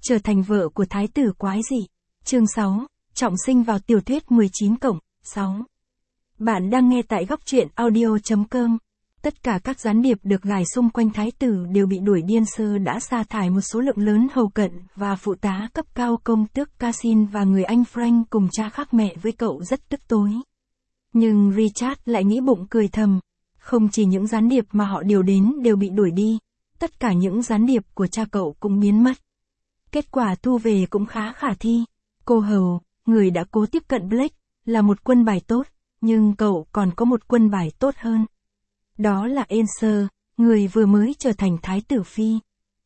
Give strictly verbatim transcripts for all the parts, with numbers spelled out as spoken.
Trở thành vợ của thái tử quái dị. Chương sáu, trọng sinh vào tiểu thuyết mười chín cộng, sáu. Bạn đang nghe tại góc truyện audio chấm com. Tất cả các gián điệp được gài xung quanh thái tử đều bị đuổi điên. Sơ đã sa thải một số lượng lớn hầu cận và phụ tá cấp cao. Công tước Cassin và người anh Frank cùng cha khác mẹ với cậu rất tức tối. Nhưng Richard lại nghĩ bụng cười thầm. Không chỉ những gián điệp mà họ điều đến đều bị đuổi đi, tất cả những gián điệp của cha cậu cũng biến mất. Kết quả thu về cũng khá khả thi. Cô hầu, người đã cố tiếp cận Blake, là một quân bài tốt, nhưng cậu còn có một quân bài tốt hơn. Đó là Enser, người vừa mới trở thành thái tử phi.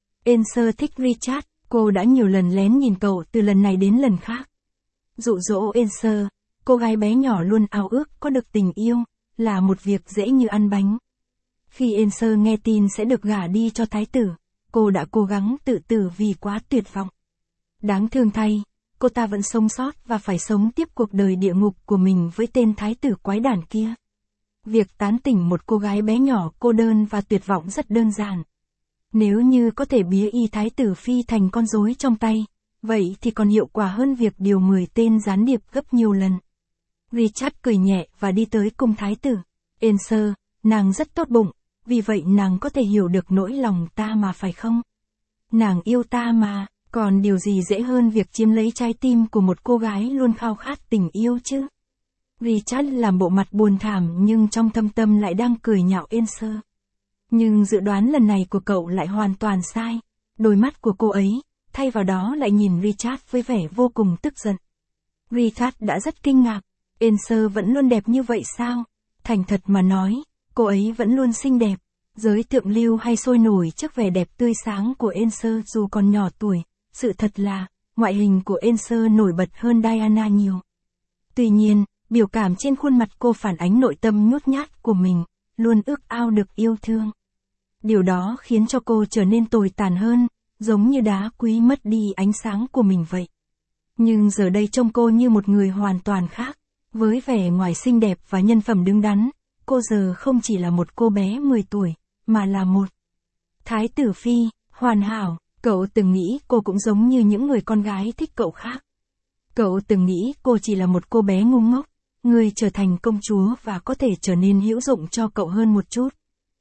Enser thích Richard, cô đã nhiều lần lén nhìn cậu từ lần này đến lần khác. Dụ dỗ Enser, cô gái bé nhỏ luôn ao ước có được tình yêu, là một việc dễ như ăn bánh. Khi Enser nghe tin sẽ được gả đi cho thái tử, cô đã cố gắng tự tử vì quá tuyệt vọng. Đáng thương thay, cô ta vẫn sống sót và phải sống tiếp cuộc đời địa ngục của mình với tên thái tử quái đản kia. Việc tán tỉnh một cô gái bé nhỏ cô đơn và tuyệt vọng rất đơn giản. Nếu như có thể bía y thái tử phi thành con rối trong tay, vậy thì còn hiệu quả hơn việc điều mười tên gián điệp gấp nhiều lần. Richard cười nhẹ và đi tới cung thái tử. Enser, nàng rất tốt bụng, vì vậy nàng có thể hiểu được nỗi lòng ta mà phải không? Nàng yêu ta mà, còn điều gì dễ hơn việc chiếm lấy trái tim của một cô gái luôn khao khát tình yêu chứ? Richard làm bộ mặt buồn thảm nhưng trong thâm tâm lại đang cười nhạo Enser. Nhưng dự đoán lần này của cậu lại hoàn toàn sai. Đôi mắt của cô ấy, thay vào đó lại nhìn Richard với vẻ vô cùng tức giận. Richard đã rất kinh ngạc. Enser vẫn luôn đẹp như vậy sao? Thành thật mà nói, cô ấy vẫn luôn xinh đẹp. Giới thượng lưu hay sôi nổi trước vẻ đẹp tươi sáng của Enser dù còn nhỏ tuổi. Sự thật là, ngoại hình của Enser nổi bật hơn Diana nhiều. Tuy nhiên, biểu cảm trên khuôn mặt cô phản ánh nội tâm nhút nhát của mình, luôn ước ao được yêu thương. Điều đó khiến cho cô trở nên tồi tàn hơn, giống như đá quý mất đi ánh sáng của mình vậy. Nhưng giờ đây trông cô như một người hoàn toàn khác, với vẻ ngoài xinh đẹp và nhân phẩm đứng đắn, cô giờ không chỉ là một cô bé mười tuổi, mà là một thái tử phi, hoàn hảo. Cậu từng nghĩ cô cũng giống như những người con gái thích cậu khác. Cậu từng nghĩ cô chỉ là một cô bé ngu ngốc, người trở thành công chúa và có thể trở nên hữu dụng cho cậu hơn một chút.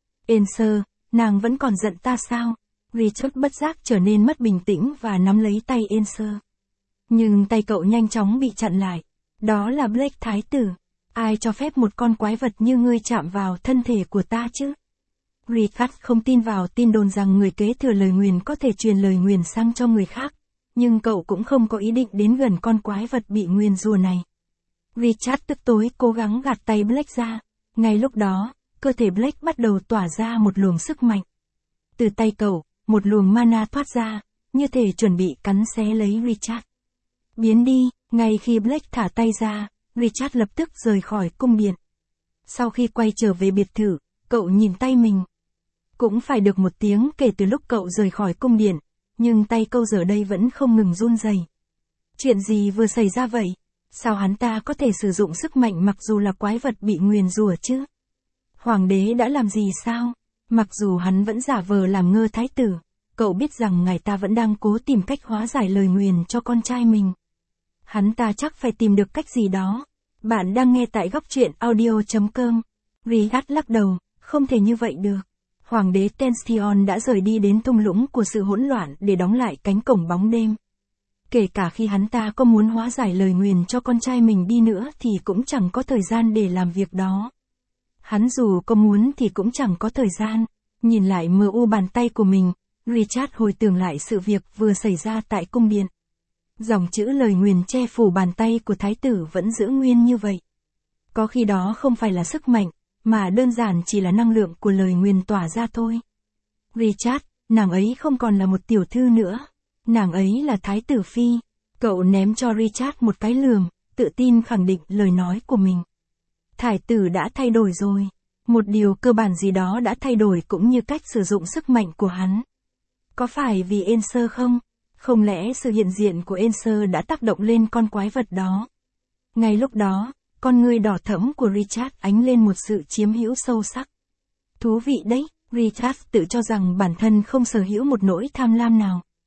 Enser, nàng vẫn còn giận ta sao? Richard bất giác trở nên mất bình tĩnh và nắm lấy tay Enser. Nhưng tay cậu nhanh chóng bị chặn lại. Đó là Blake thái tử. Ai cho phép một con quái vật như ngươi chạm vào thân thể của ta chứ? Richard không tin vào tin đồn rằng người kế thừa lời nguyền có thể truyền lời nguyền sang cho người khác. Nhưng cậu cũng không có ý định đến gần con quái vật bị nguyền rủa này. Richard tức tối cố gắng gạt tay Blake ra. Ngay lúc đó, cơ thể Blake bắt đầu tỏa ra một luồng sức mạnh. Từ tay cậu, một luồng mana thoát ra, như thể chuẩn bị cắn xé lấy Richard. Biến đi, ngay khi Blake thả tay ra, Richard lập tức rời khỏi cung điện. Sau khi quay trở về biệt thự, cậu nhìn tay mình. Cũng phải được một tiếng kể từ lúc cậu rời khỏi cung điện, nhưng tay cậu giờ đây vẫn không ngừng run rẩy. Chuyện gì vừa xảy ra vậy? Sao hắn ta có thể sử dụng sức mạnh mặc dù là quái vật bị nguyền rủa chứ? Hoàng đế đã làm gì sao? Mặc dù hắn vẫn giả vờ làm ngơ thái tử, cậu biết rằng ngài ta vẫn đang cố tìm cách hóa giải lời nguyền cho con trai mình. Hắn ta chắc phải tìm được cách gì đó. Bạn đang nghe tại góc truyện audio chấm com. Richard lắc đầu, không thể như vậy được. Hoàng đế Tension đã rời đi đến thung lũng của sự hỗn loạn để đóng lại cánh cổng bóng đêm. Kể cả khi hắn ta có muốn hóa giải lời nguyền cho con trai mình đi nữa thì cũng chẳng có thời gian để làm việc đó. Hắn dù có muốn thì cũng chẳng có thời gian. Nhìn lại mờ u bàn tay của mình, Richard hồi tưởng lại sự việc vừa xảy ra tại cung điện. Dòng chữ lời nguyền che phủ bàn tay của thái tử vẫn giữ nguyên như vậy. Có khi đó không phải là sức mạnh, mà đơn giản chỉ là năng lượng của lời nguyền tỏa ra thôi. Richard, nàng ấy không còn là một tiểu thư nữa. Nàng ấy là thái tử phi. Cậu ném cho Richard một cái lườm, tự tin khẳng định lời nói của mình. Thái tử đã thay đổi rồi. Một điều cơ bản gì đó đã thay đổi cũng như cách sử dụng sức mạnh của hắn. Có phải vì Enser không? Không lẽ sự hiện diện của Enser đã tác động lên con quái vật đó? Ngay lúc đó, con ngươi đỏ thẫm của Richard ánh lên một sự chiếm hữu sâu sắc. Thú vị đấy, Richard tự cho rằng bản thân không sở hữu một nỗi tham lam nào.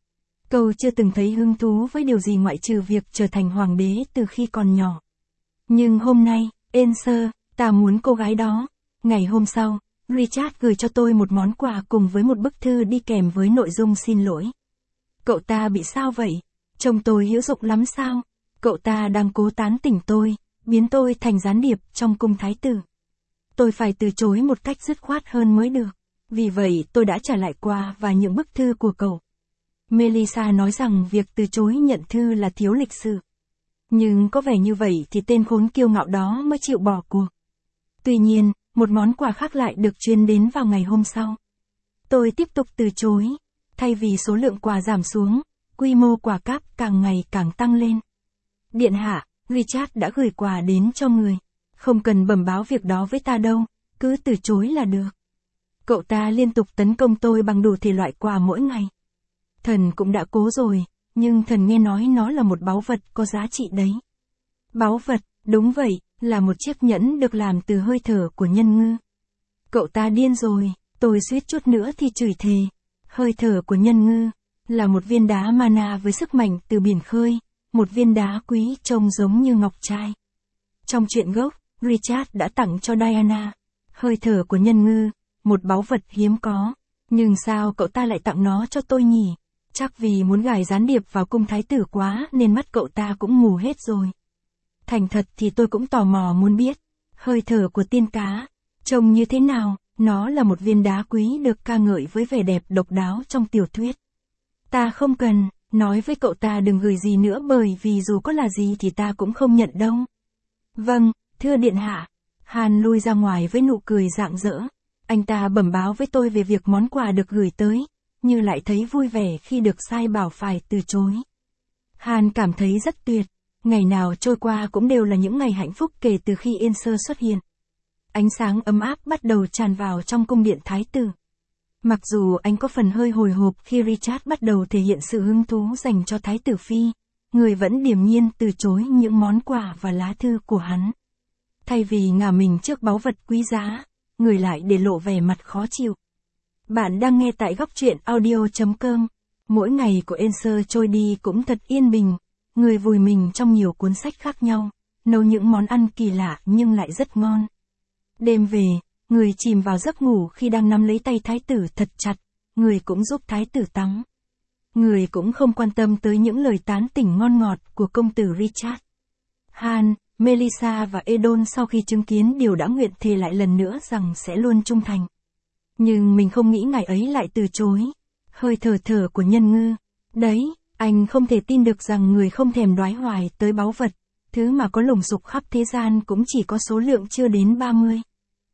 Cậu chưa từng thấy hứng thú với điều gì ngoại trừ việc trở thành hoàng đế từ khi còn nhỏ. Nhưng hôm nay, Ansel, ta muốn cô gái đó. Ngày hôm sau, Richard gửi cho tôi một món quà cùng với một bức thư đi kèm với nội dung xin lỗi. Cậu ta bị sao vậy? Trông tôi hữu dụng lắm sao? Cậu ta đang cố tán tỉnh tôi, biến tôi thành gián điệp trong cung thái tử. Tôi phải từ chối một cách dứt khoát hơn mới được. Vì vậy tôi đã trả lại quà và những bức thư của cậu. Melissa nói rằng việc từ chối nhận thư là thiếu lịch sự. Nhưng có vẻ như vậy thì tên khốn kiêu ngạo đó mới chịu bỏ cuộc. Tuy nhiên, một món quà khác lại được truyền đến vào ngày hôm sau. Tôi tiếp tục từ chối. Thay vì số lượng quà giảm xuống, quy mô quà cáp càng ngày càng tăng lên. Điện hạ, Richard đã gửi quà đến cho người. Không cần bẩm báo việc đó với ta đâu, cứ từ chối là được. Cậu ta liên tục tấn công tôi bằng đủ thể loại quà mỗi ngày. Thần cũng đã cố rồi, nhưng thần nghe nói nó là một báu vật có giá trị đấy. Báu vật, đúng vậy, là một chiếc nhẫn được làm từ hơi thở của nhân ngư. Cậu ta điên rồi, tôi suýt chút nữa thì chửi thề. Hơi thở của nhân ngư, là một viên đá mana với sức mạnh từ biển khơi, một viên đá quý trông giống như ngọc trai. Trong truyện gốc, Richard đã tặng cho Diana, hơi thở của nhân ngư, một báu vật hiếm có. Nhưng sao cậu ta lại tặng nó cho tôi nhỉ? Chắc vì muốn gài gián điệp vào cung thái tử quá nên mắt cậu ta cũng mù hết rồi. Thành thật thì tôi cũng tò mò muốn biết, hơi thở của tiên cá, trông như thế nào? Nó là một viên đá quý được ca ngợi với vẻ đẹp độc đáo trong tiểu thuyết. Ta không cần, nói với cậu ta đừng gửi gì nữa bởi vì dù có là gì thì ta cũng không nhận đâu. Vâng, thưa điện hạ. Han lui ra ngoài với nụ cười rạng rỡ. Anh ta bẩm báo với tôi về việc món quà được gửi tới, như lại thấy vui vẻ khi được sai bảo phải từ chối. Han cảm thấy rất tuyệt. Ngày nào trôi qua cũng đều là những ngày hạnh phúc kể từ khi Ansel xuất hiện. Ánh sáng ấm áp bắt đầu tràn vào trong cung điện thái tử. Mặc dù anh có phần hơi hồi hộp khi Richard bắt đầu thể hiện sự hứng thú dành cho thái tử phi, người vẫn điềm nhiên từ chối những món quà và lá thư của hắn. Thay vì ngả mình trước báu vật quý giá, người lại để lộ vẻ mặt khó chịu. Bạn đang nghe tại góc truyện audio chấm com. Mỗi ngày của Ansel trôi đi cũng thật yên bình, người vùi mình trong nhiều cuốn sách khác nhau, nấu những món ăn kỳ lạ nhưng lại rất ngon. Đêm về, người chìm vào giấc ngủ khi đang nắm lấy tay thái tử thật chặt, người cũng giúp thái tử tắm. Người cũng không quan tâm tới những lời tán tỉnh ngon ngọt của công tử Richard. Han, Melissa và Edon sau khi chứng kiến điều đã nguyện thề lại lần nữa rằng sẽ luôn trung thành. Nhưng mình không nghĩ ngày ấy lại từ chối. Hơi thở thở của nhân ngư. Đấy, anh không thể tin được rằng người không thèm đoái hoài tới báu vật, thứ mà có lùng sục khắp thế gian cũng chỉ có số lượng chưa đến ba mươi.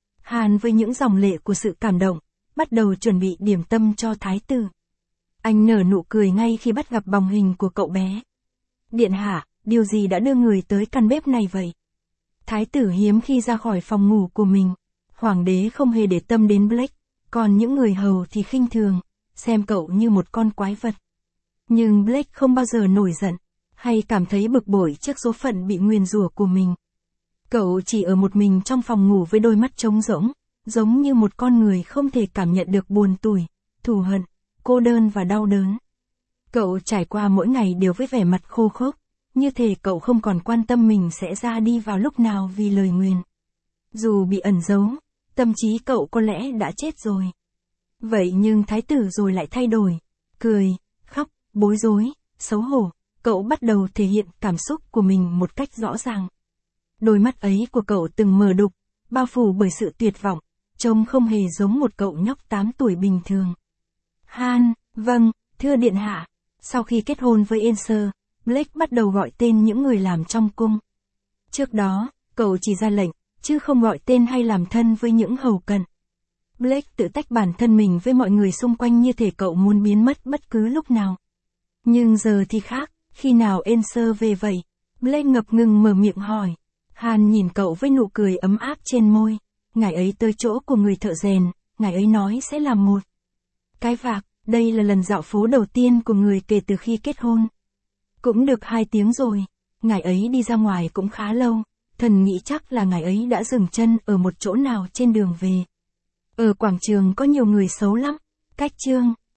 Han với những dòng lệ của sự cảm động, bắt đầu chuẩn bị điểm tâm cho thái tử. Anh nở nụ cười ngay khi bắt gặp bóng hình của cậu bé. Điện hạ, điều gì đã đưa người tới căn bếp này vậy? Thái tử hiếm khi ra khỏi phòng ngủ của mình. Hoàng đế không hề để tâm đến Blake, còn những người hầu thì khinh thường, xem cậu như một con quái vật. Nhưng Blake không bao giờ nổi giận, hay cảm thấy bực bội trước số phận bị nguyền rủa của mình. Cậu chỉ ở một mình trong phòng ngủ với đôi mắt trống rỗng, giống như một con người không thể cảm nhận được buồn tủi, thù hận, cô đơn và đau đớn. Cậu trải qua mỗi ngày đều với vẻ mặt khô khốc, như thể cậu không còn quan tâm mình sẽ ra đi vào lúc nào vì lời nguyền. Dù bị ẩn giấu, tâm trí cậu có lẽ đã chết rồi. Vậy nhưng thái tử rồi lại thay đổi, cười, khóc, bối rối, xấu hổ, cậu bắt đầu thể hiện cảm xúc của mình một cách rõ ràng. Đôi mắt ấy của cậu từng mờ đục, bao phủ bởi sự tuyệt vọng, trông không hề giống một cậu nhóc tám tuổi bình thường. Han, vâng, thưa điện hạ. Sau khi kết hôn với Ansel, Blake bắt đầu gọi tên những người làm trong cung. Trước đó, cậu chỉ ra lệnh, chứ không gọi tên hay làm thân với những hầu cận. Blake tự tách bản thân mình với mọi người xung quanh như thể cậu muốn biến mất bất cứ lúc nào. Nhưng giờ thì khác, khi nào Ansel về vậy? Blake ngập ngừng mở miệng hỏi. Han nhìn cậu với nụ cười ấm áp trên môi. Ngày ấy tới chỗ của người thợ rèn, ngày ấy nói sẽ làm một cái vạc. Đây là lần dạo phố đầu tiên của người kể từ khi kết hôn. Cũng được hai tiếng rồi. Ngày ấy đi ra ngoài cũng khá lâu. Thần nghĩ chắc là ngày ấy đã dừng chân ở một chỗ nào trên đường về. Ở quảng trường có nhiều người xấu lắm. Cách chương